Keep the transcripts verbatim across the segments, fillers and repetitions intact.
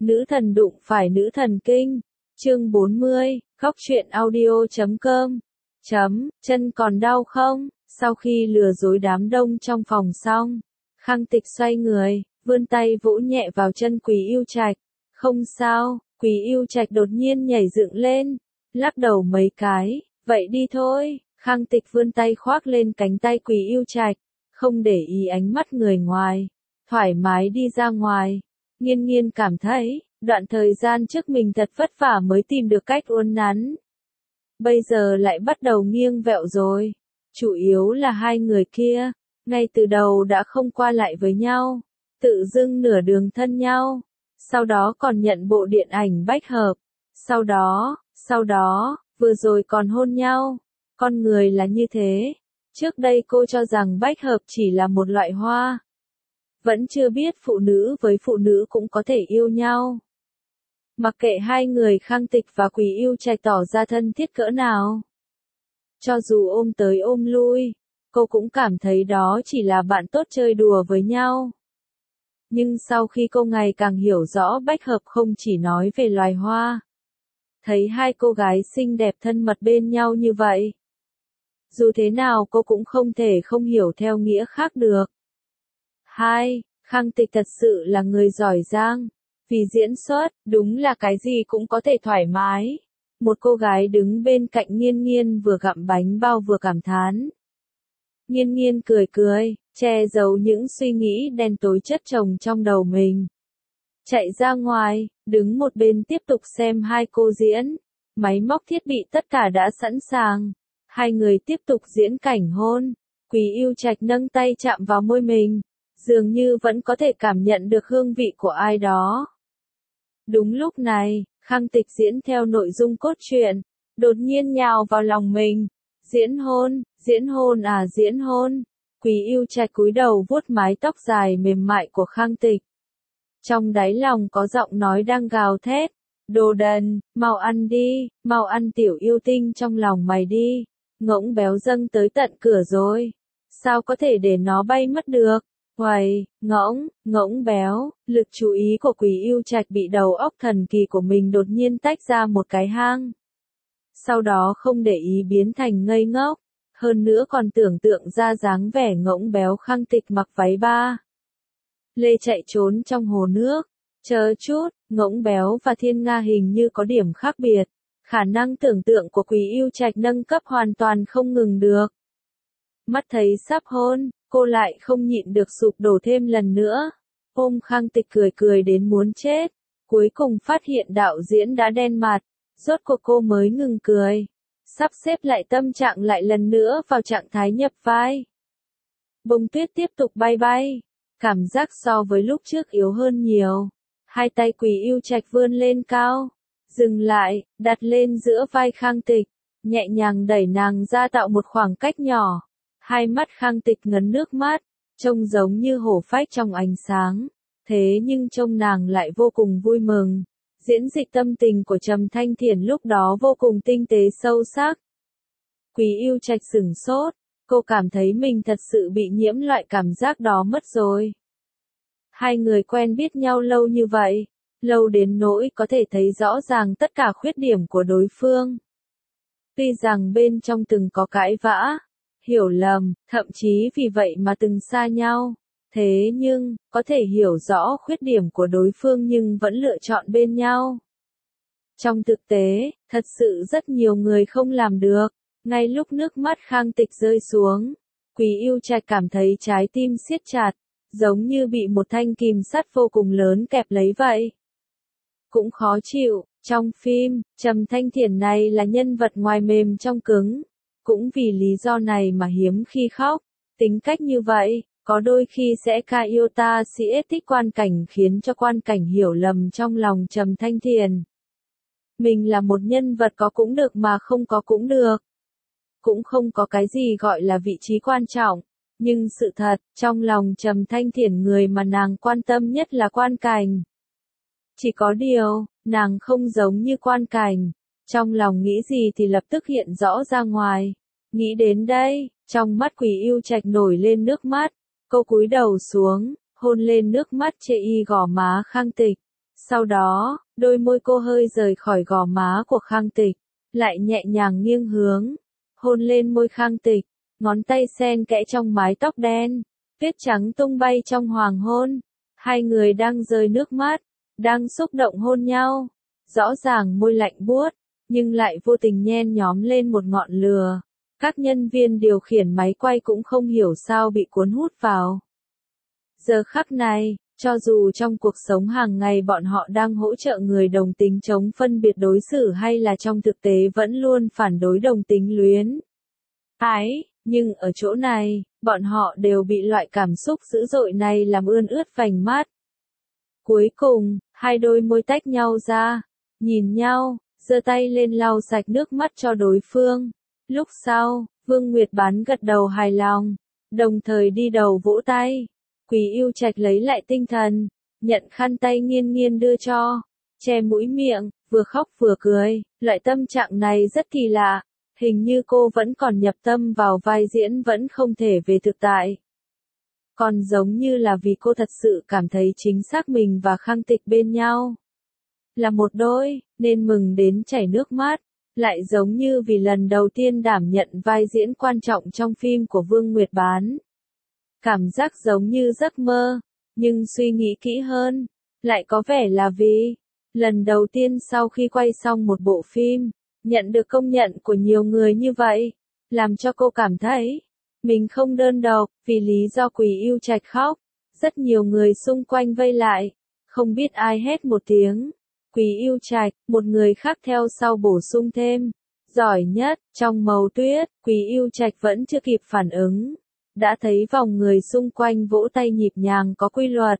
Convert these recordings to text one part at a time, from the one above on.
Nữ thần đụng phải nữ thần kinh. Chương bốn mươi, góc truyện audio chấm com. Chấm, chân còn đau không? Sau khi lừa dối đám đông trong phòng xong, Khang Tịch xoay người, vươn tay vỗ nhẹ vào chân Quý Yêu Trạch. Không sao. Quý Yêu Trạch đột nhiên nhảy dựng lên, lắc đầu mấy cái, vậy đi thôi. Khang Tịch vươn tay khoác lên cánh tay Quý Yêu Trạch, không để ý ánh mắt người ngoài, thoải mái đi ra ngoài. Nghiên Nghiên cảm thấy, đoạn thời gian trước mình thật vất vả mới tìm được cách uốn nắn. Bây giờ lại bắt đầu nghiêng vẹo rồi. Chủ yếu là hai người kia, ngay từ đầu đã không qua lại với nhau, tự dưng nửa đường thân nhau. Sau đó còn nhận bộ điện ảnh bách hợp. Sau đó, sau đó, vừa rồi còn hôn nhau. Con người là như thế. Trước đây cô cho rằng bách hợp chỉ là một loại hoa. Vẫn chưa biết phụ nữ với phụ nữ cũng có thể yêu nhau. Mặc kệ hai người Khang Tịch và Quý Yêu Trạch tỏ ra thân thiết cỡ nào. Cho dù ôm tới ôm lui, cô cũng cảm thấy đó chỉ là bạn tốt chơi đùa với nhau. Nhưng sau khi cô ngày càng hiểu rõ bách hợp không chỉ nói về loài hoa. Thấy hai cô gái xinh đẹp thân mật bên nhau như vậy. Dù thế nào cô cũng không thể không hiểu theo nghĩa khác được. Hai, Khang Tịch thật sự là người giỏi giang. Vì diễn xuất, đúng là cái gì cũng có thể thoải mái. Một cô gái đứng bên cạnh Nghiên Nghiên vừa gặm bánh bao vừa cảm thán. Nghiên Nghiên cười cười, che giấu những suy nghĩ đen tối chất chồng trong đầu mình. Chạy ra ngoài, đứng một bên tiếp tục xem hai cô diễn. Máy móc thiết bị tất cả đã sẵn sàng. Hai người tiếp tục diễn cảnh hôn. Quý Yêu Trạch nâng tay chạm vào môi mình. Dường như vẫn có thể cảm nhận được hương vị của ai đó. Đúng lúc này, Khang Tịch diễn theo nội dung cốt truyện. Đột nhiên nhào vào lòng mình. Diễn hôn, diễn hôn à diễn hôn. Quý Yêu Trạch cúi đầu vuốt mái tóc dài mềm mại của Khang Tịch. Trong đáy lòng có giọng nói đang gào thét. Đồ đần, mau ăn đi, mau ăn tiểu yêu tinh trong lòng mày đi. Ngỗng béo dâng tới tận cửa rồi. Sao có thể để nó bay mất được? Uầy, ngỗng, ngỗng béo. Lực chú ý của Quý Yêu Trạch bị đầu óc thần kỳ của mình đột nhiên tách ra một cái hang. Sau đó không để ý biến thành ngây ngốc. Hơn nữa còn tưởng tượng ra dáng vẻ ngỗng béo Khang Tịch mặc váy ba lê chạy trốn trong hồ nước. Chờ chút, ngỗng béo và Thiên Nga hình như có điểm khác biệt. Khả năng tưởng tượng của Quý Yêu Trạch nâng cấp hoàn toàn không ngừng được. Mắt thấy sắp hôn, cô lại không nhịn được sụp đổ thêm lần nữa. Ôm Khang Tịch cười cười đến muốn chết. Cuối cùng phát hiện đạo diễn đã đen mặt. Rốt cuộc cô mới ngừng cười. Sắp xếp lại tâm trạng lại lần nữa vào trạng thái nhập vai. Bông tuyết tiếp tục bay bay. Cảm giác so với lúc trước yếu hơn nhiều. Hai tay Quý Yêu Trạch vươn lên cao. Dừng lại, đặt lên giữa vai Khang Tịch. Nhẹ nhàng đẩy nàng ra tạo một khoảng cách nhỏ. Hai mắt Khang Tịch ngấn nước mắt. Trông giống như hổ phách trong ánh sáng. Thế nhưng trông nàng lại vô cùng vui mừng. Diễn dịch tâm tình của Trầm Thanh Thiển lúc đó vô cùng tinh tế sâu sắc. Quý Yêu Trạch sửng sốt. Cô cảm thấy mình thật sự bị nhiễm loại cảm giác đó mất rồi. Hai người quen biết nhau lâu như vậy. Lâu đến nỗi có thể thấy rõ ràng tất cả khuyết điểm của đối phương. Tuy rằng bên trong từng có cãi vã, hiểu lầm, thậm chí vì vậy mà từng xa nhau. Thế nhưng, có thể hiểu rõ khuyết điểm của đối phương nhưng vẫn lựa chọn bên nhau. Trong thực tế, thật sự rất nhiều người không làm được. Ngay lúc nước mắt Khang Tịch rơi xuống, Quý Yêu Trạch cảm thấy trái tim siết chặt, giống như bị một thanh kìm sắt vô cùng lớn kẹp lấy vậy. Cũng khó chịu, trong phim, Trầm Thanh Thiển này là nhân vật ngoài mềm trong cứng. Cũng vì lý do này mà hiếm khi khóc. Tính cách như vậy, có đôi khi sẽ ca yêu ta sĩ thích quan cảnh khiến cho quan cảnh hiểu lầm trong lòng Trầm Thanh Thiển. Mình là một nhân vật có cũng được mà không có cũng được. Cũng không có cái gì gọi là vị trí quan trọng. Nhưng sự thật, trong lòng Trầm Thanh Thiển người mà nàng quan tâm nhất là quan cảnh. Chỉ có điều, nàng không giống như quan cảnh. Trong lòng nghĩ gì thì lập tức hiện rõ ra ngoài. Nghĩ đến đây, trong mắt Quý Yêu Trạch nổi lên nước mắt. Cô cúi đầu xuống, hôn lên nước mắt chê y gò má Khang Tịch. Sau đó, đôi môi cô hơi rời khỏi gò má của Khang Tịch, lại nhẹ nhàng nghiêng hướng, hôn lên môi Khang Tịch, ngón tay xen kẽ trong mái tóc đen, tuyết trắng tung bay trong hoàng hôn. Hai người đang rơi nước mắt, đang xúc động hôn nhau. Rõ ràng môi lạnh buốt, nhưng lại vô tình nhen nhóm lên một ngọn lửa. Các nhân viên điều khiển máy quay cũng không hiểu sao bị cuốn hút vào. Giờ khắc này, cho dù trong cuộc sống hàng ngày bọn họ đang hỗ trợ người đồng tính chống phân biệt đối xử hay là trong thực tế vẫn luôn phản đối đồng tính luyến ái, nhưng ở chỗ này, bọn họ đều bị loại cảm xúc dữ dội này làm ươn ướt vành mắt. Cuối cùng, hai đôi môi tách nhau ra, nhìn nhau, giơ tay lên lau sạch nước mắt cho đối phương. Lúc sau, Vương Nguyệt Bán gật đầu hài lòng, đồng thời đi đầu vỗ tay. Quý Yêu Trạch lấy lại tinh thần, nhận khăn tay Nghiên Nghiên đưa cho, che mũi miệng, vừa khóc vừa cười. Loại tâm trạng này rất kỳ lạ, hình như cô vẫn còn nhập tâm vào vai diễn, vẫn không thể về thực tại. Còn giống như là vì cô thật sự cảm thấy chính xác mình và Khang Tịch bên nhau là một đôi, nên mừng đến chảy nước mắt. Lại giống như vì lần đầu tiên đảm nhận vai diễn quan trọng trong phim của Vương Nguyệt Bán. Cảm giác giống như giấc mơ, nhưng suy nghĩ kỹ hơn, lại có vẻ là vì lần đầu tiên sau khi quay xong một bộ phim, nhận được công nhận của nhiều người như vậy, làm cho cô cảm thấy mình không đơn độc. Vì lý do Quý Yêu Trạch khóc, rất nhiều người xung quanh vây lại, không biết ai hét một tiếng. Quý Yêu Trạch, một người khác theo sau bổ sung thêm, giỏi nhất. Trong màu tuyết, Quý Yêu Trạch vẫn chưa kịp phản ứng, đã thấy vòng người xung quanh vỗ tay nhịp nhàng có quy luật.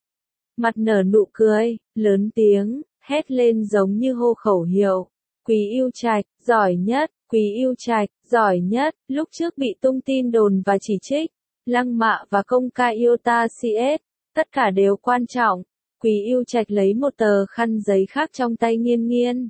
Mặt nở nụ cười, lớn tiếng, hét lên giống như hô khẩu hiệu. Quý Yêu Trạch, giỏi nhất, Quý Yêu Trạch, giỏi nhất. Lúc trước bị tung tin đồn và chỉ trích, lăng mạ và công khai Iota xê ét, tất cả đều quan trọng. Quý Yêu Trạch lấy một tờ khăn giấy khác trong tay Nghiên Nghiên,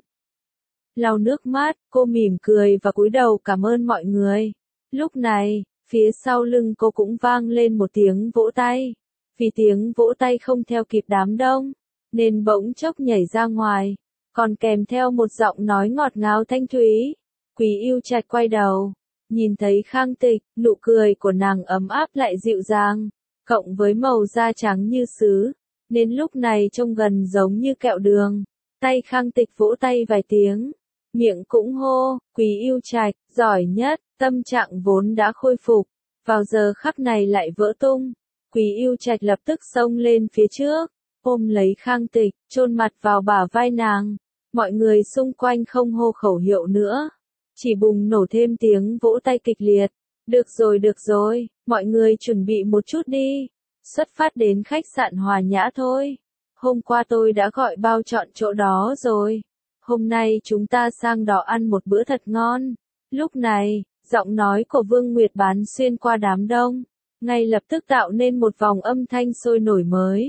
lau nước mắt, cô mỉm cười và cúi đầu cảm ơn mọi người. Lúc này, phía sau lưng cô cũng vang lên một tiếng vỗ tay. Vì tiếng vỗ tay không theo kịp đám đông, nên bỗng chốc nhảy ra ngoài, còn kèm theo một giọng nói ngọt ngào thanh thúy. Quý Yêu Trạch quay đầu, nhìn thấy Khang Tịch, nụ cười của nàng ấm áp lại dịu dàng, cộng với màu da trắng như sứ, nên lúc này trông gần giống như kẹo đường. Tay Khang Tịch vỗ tay vài tiếng, miệng cũng hô, Quý Yêu Trạch, giỏi nhất. Tâm trạng vốn đã khôi phục, vào giờ khắc này lại vỡ tung. Quý Yêu Trạch lập tức xông lên phía trước, ôm lấy Khang Tịch, chôn mặt vào bả vai nàng. Mọi người xung quanh không hô khẩu hiệu nữa, chỉ bùng nổ thêm tiếng vỗ tay kịch liệt. Được rồi được rồi, mọi người chuẩn bị một chút đi, xuất phát đến khách sạn Hòa Nhã thôi. Hôm qua tôi đã gọi bao chọn chỗ đó rồi, hôm nay chúng ta sang đó ăn một bữa thật ngon. Lúc này, giọng nói của Vương Nguyệt Bán xuyên qua đám đông, ngay lập tức tạo nên một vòng âm thanh sôi nổi mới.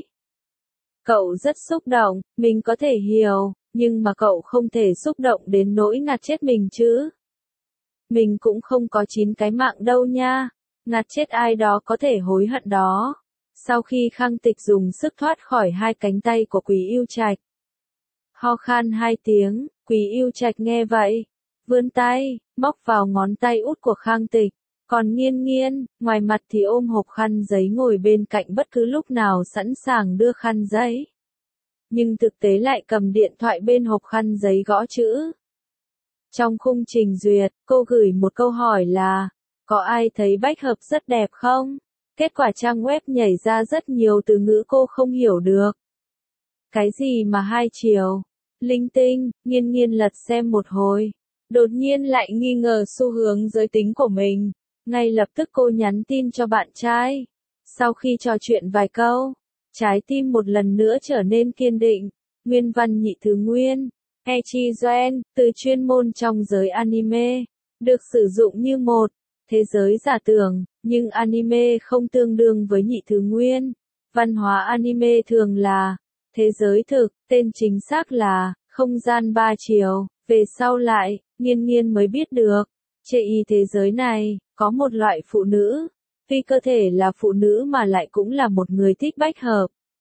Cậu rất xúc động, mình có thể hiểu, nhưng mà cậu không thể xúc động đến nỗi ngạt chết mình chứ. Mình cũng không có chín cái mạng đâu nha, ngạt chết ai đó có thể hối hận đó. Sau khi Khang Tịch dùng sức thoát khỏi hai cánh tay của Quý Yêu Trạch, ho khan hai tiếng, Quý Yêu Trạch nghe vậy, vươn tay, móc vào ngón tay út của Khang Tịch. Còn Nghiên Nghiên, ngoài mặt thì ôm hộp khăn giấy ngồi bên cạnh bất cứ lúc nào sẵn sàng đưa khăn giấy. Nhưng thực tế lại cầm điện thoại bên hộp khăn giấy gõ chữ. Trong khung trình duyệt, cô gửi một câu hỏi là, có ai thấy bách hợp rất đẹp không? Kết quả trang web nhảy ra rất nhiều từ ngữ cô không hiểu được. Cái gì mà hai chiều? Linh tinh. Nghiên Nghiên lật xem một hồi, đột nhiên lại nghi ngờ xu hướng giới tính của mình. Ngay lập tức cô nhắn tin cho bạn trai. Sau khi trò chuyện vài câu, trái tim một lần nữa trở nên kiên định. Nguyên văn nhị thứ nguyên, Echizen, từ chuyên môn trong giới anime, được sử dụng như một thế giới giả tưởng, nhưng anime không tương đương với nhị thứ nguyên. Văn hóa anime thường là thế giới thực, tên chính xác là không gian ba chiều. Về sau lại, Nghiên Nghiên mới biết được, trên y thế giới này, có một loại phụ nữ, vì cơ thể là phụ nữ mà lại cũng là một người thích bách hợp.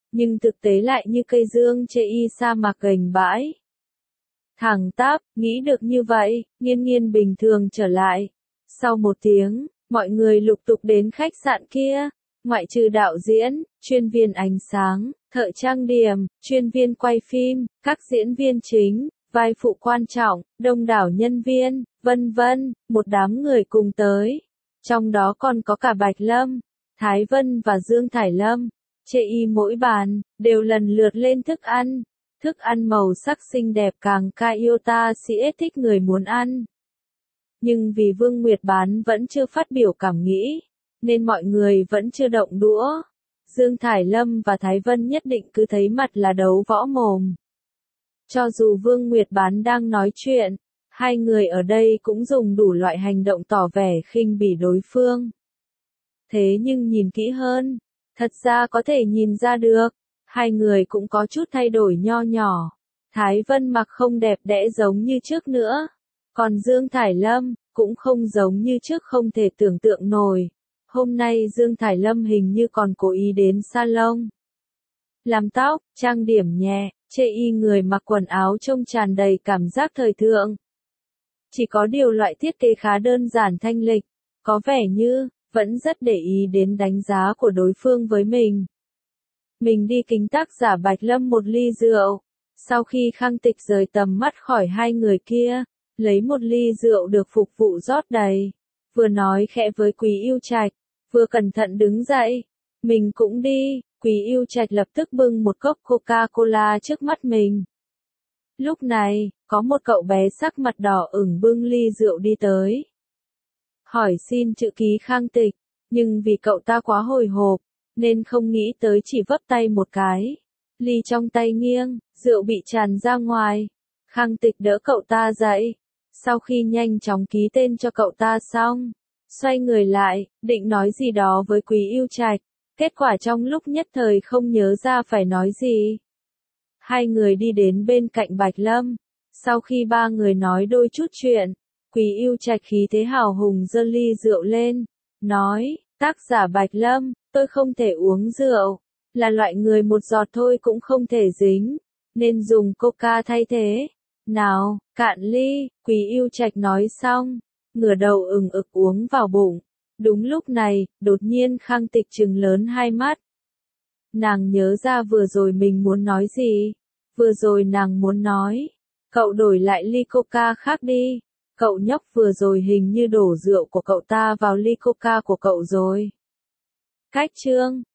nhưng thực tế lại như cây dương chê y sa mạc gềnh bãi. Thẳng tắp, nghĩ được như vậy, Nghiên Nghiên bình thường trở lại. Sau một tiếng, mọi người lục tục đến khách sạn kia, ngoại trừ đạo diễn, chuyên viên ánh sáng, thợ trang điểm, chuyên viên quay phim, các diễn viên chính, vai phụ quan trọng, đông đảo nhân viên, vân vân, một đám người cùng tới. Trong đó còn có cả Bạch Lâm, Thái Vân và Dương Thải Lâm. Chê y mỗi bàn, đều lần lượt lên thức ăn. Thức ăn màu sắc xinh đẹp càng ca yêu ta sĩ thích người muốn ăn. Nhưng vì Vương Nguyệt Bán vẫn chưa phát biểu cảm nghĩ, nên mọi người vẫn chưa động đũa. Dương Thải Lâm và Thái Vân nhất định cứ thấy mặt là đấu võ mồm. Cho dù Vương Nguyệt Bán đang nói chuyện, hai người ở đây cũng dùng đủ loại hành động tỏ vẻ khinh bỉ đối phương. Thế nhưng nhìn kỹ hơn, thật ra có thể nhìn ra được, hai người cũng có chút thay đổi nho nhỏ. Thái Vân mặc không đẹp đẽ giống như trước nữa, còn Dương Thải Lâm cũng không giống như trước, không thể tưởng tượng nổi. Hôm nay Dương Thải Lâm hình như còn cố ý đến salon làm tóc, trang điểm nhẹ, chê y người mặc quần áo trông tràn đầy cảm giác thời thượng. Chỉ có điều loại thiết kế khá đơn giản thanh lịch, có vẻ như vẫn rất để ý đến đánh giá của đối phương với mình. Mình đi kính tác giả Bạch Lâm một ly rượu. Sau khi Khang Tịch rời tầm mắt khỏi hai người kia, lấy một ly rượu được phục vụ rót đầy, vừa nói khẽ với Quý Yêu Trạch, vừa cẩn thận đứng dậy. Mình cũng đi. Quý Yêu Trạch lập tức bưng một cốc Coca-Cola trước mắt mình. Lúc này, có một cậu bé sắc mặt đỏ ửng bưng ly rượu đi tới. Hỏi xin chữ ký Khang Tịch, nhưng vì cậu ta quá hồi hộp, nên không nghĩ tới chỉ vấp tay một cái. Ly trong tay nghiêng, rượu bị tràn ra ngoài. Khang Tịch đỡ cậu ta dậy. Sau khi nhanh chóng ký tên cho cậu ta xong, xoay người lại, định nói gì đó với Quý Yêu Trạch. Kết quả trong lúc nhất thời không nhớ ra phải nói gì. Hai người đi đến bên cạnh Bạch Lâm. Sau khi ba người nói đôi chút chuyện, Quý Yêu Trạch khí thế hào hùng giơ ly rượu lên, nói, tác giả Bạch Lâm, tôi không thể uống rượu, là loại người một giọt thôi cũng không thể dính, nên dùng coca thay thế. Nào, cạn ly, Quý Yêu Trạch nói xong, ngửa đầu ừng ực uống vào bụng. Đúng lúc này, đột nhiên Khang Tịch trừng lớn hai mắt. Nàng nhớ ra vừa rồi mình muốn nói gì. Vừa rồi nàng muốn nói, cậu đổi lại ly coca khác đi. Cậu nhóc vừa rồi hình như đổ rượu của cậu ta vào ly coca của cậu rồi. Cách chương